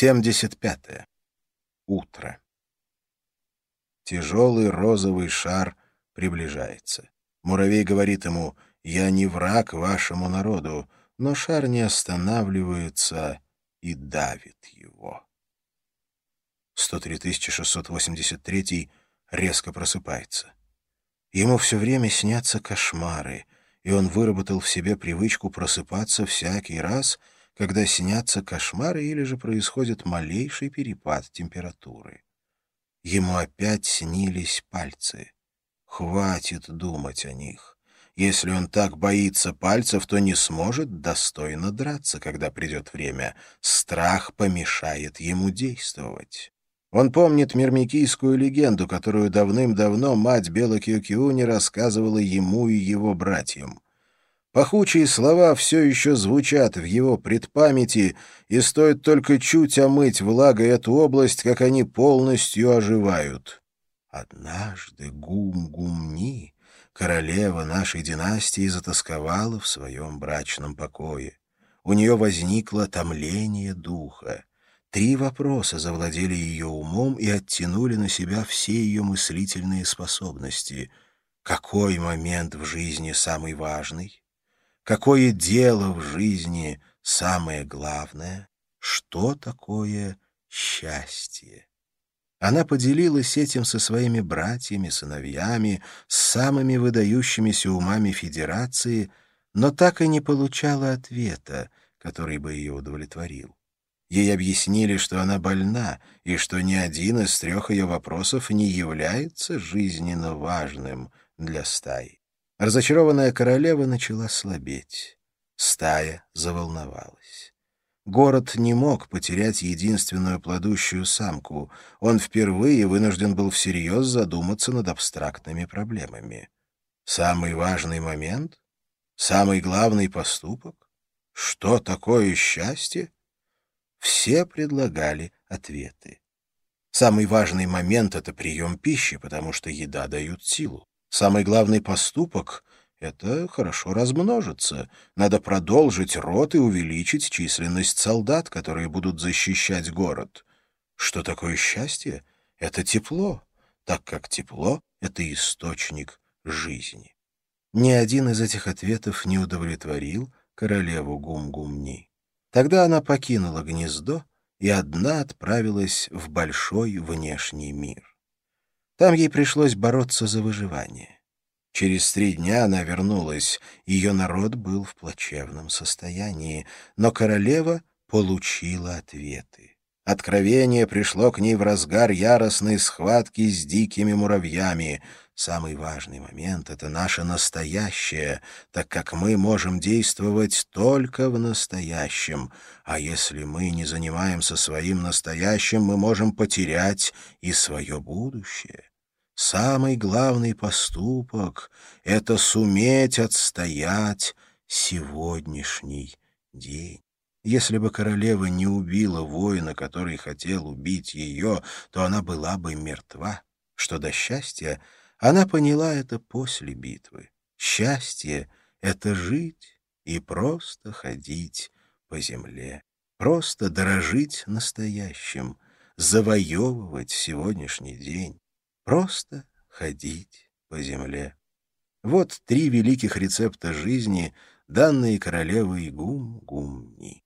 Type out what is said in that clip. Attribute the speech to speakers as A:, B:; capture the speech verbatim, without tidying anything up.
A: семьдесят пятое. Утро. Тяжелый розовый шар приближается. Муравей говорит ему: «Я не враг вашему народу», но шар не останавливается и давит его. сто три тысячи шестьсот восемьдесят третий резко просыпается. Ему все время снятся кошмары, и он выработал в себе привычку просыпаться всякий раз, когда снятся кошмары или же происходит малейший перепад температуры. Ему опять снились пальцы. Хватит думать о них. Если он так боится пальцев, то не сможет достойно драться, когда придет время. Страх помешает ему действовать. Он помнит мирмикийскую легенду, которую давным-давно мать Белокиокиуни рассказывала ему и его братьям. Пахучие слова все еще звучат в его предпамяти, и стоит только чуть омыть влагой эту область, как они полностью оживают. Однажды Гум-Гумни, королева нашей династии, затосковала в своем брачном покое. У нее возникло томление духа. Три вопроса завладели ее умом и оттянули на себя все ее мыслительные способности. Какой момент в жизни самый важный? Какое дело в жизни самое главное? Что такое счастье? Она поделилась этим со своими братьями, сыновьями, с самыми выдающимися умами Федерации, но так и не получала ответа, который бы ее удовлетворил. Ей объяснили, что она больна, и что ни один из трех ее вопросов не является жизненно важным для стаи. Разочарованная королева начала слабеть. Стая заволновалась. Город не мог потерять единственную плодущую самку. Он впервые вынужден был всерьез задуматься над абстрактными проблемами. Самый важный момент? Самый главный поступок? Что такое счастье? Все предлагали ответы. Самый важный момент — это прием пищи, потому что еда дает силу. Самый главный поступок — это хорошо размножиться. Надо продолжить род и увеличить численность солдат, которые будут защищать город. Что такое счастье? Это тепло, так как тепло — это источник жизни. Ни один из этих ответов не удовлетворил королеву Гум-Гумни. Тогда она покинула гнездо и одна отправилась в большой внешний мир. Там ей пришлось бороться за выживание. Через три дня она вернулась, ее народ был в плачевном состоянии, но королева получила ответы. Откровение пришло к ней в разгар яростной схватки с дикими муравьями. Самый важный момент — это наше настоящее, так как мы можем действовать только в настоящем, а если мы не занимаемся своим настоящим, мы можем потерять и свое будущее. Самый главный поступок — это суметь отстоять сегодняшний день. Если бы королева не убила воина, который хотел убить ее, то она была бы мертва. Что до счастья, она поняла это после битвы. Счастье — это жить и просто ходить по земле, просто дорожить настоящим, завоевывать сегодняшний день, просто ходить по земле. Вот три великих рецепта жизни, данные королевой Гум-Гумни.